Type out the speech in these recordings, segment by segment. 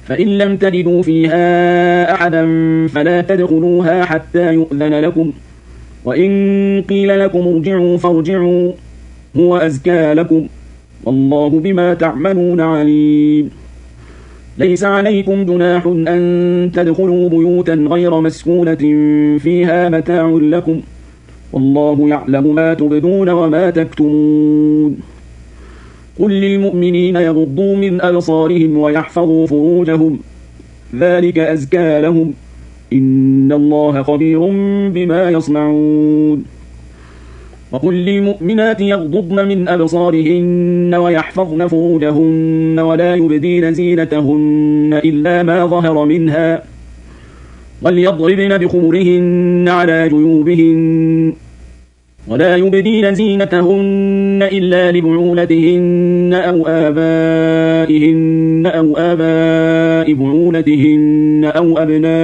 فإن لم تجدوا فيها أحدا فلا تدخلوها حتى يؤذن لكم، وإن قيل لكم ارجعوا فارجعوا هو أزكى لكم، والله بما تعملون عليم. ليس عليكم جناح أن تدخلوا بيوتا غير مسكونة فيها متاع لكم، والله يعلم ما تبدون وما تكتمون. قل للمؤمنين يغضوا من أبصارهم ويحفظوا فروجهم، ذلك أزكى لهم، إن الله خبير بما يصنعون. وقل للمؤمنات يغضضن من أبصارهن ويحفظن فروجهن ولا يبدين زينتهن إلا ما ظهر منها، وليضربن بخمرهن على جيوبهن، ولا يبدين زينتهن إلا لبعولتهن أو آبائهن أو آباء بعولتهن أو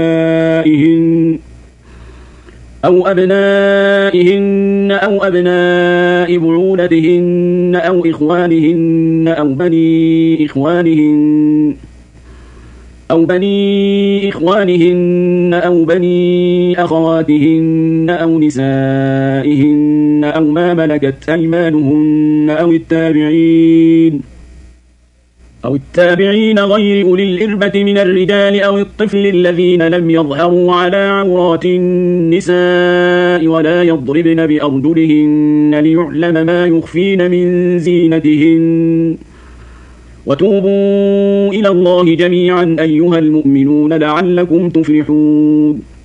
أبنائهن أو أبناء بعولتهن أو إخوانهن أو بني إخوانهن أو بني أخواتهن أو نسائهن أو ما ملكت أيمانهن أو التابعين غير أولي الإربة من الرجال أو الطفل الذين لم يظهروا على عورات النساء، ولا يضربن بأرجلهن ليعلم ما يخفين من زينتهن، وتوبوا إلى الله جميعا أيها المؤمنون لعلكم تفلحون.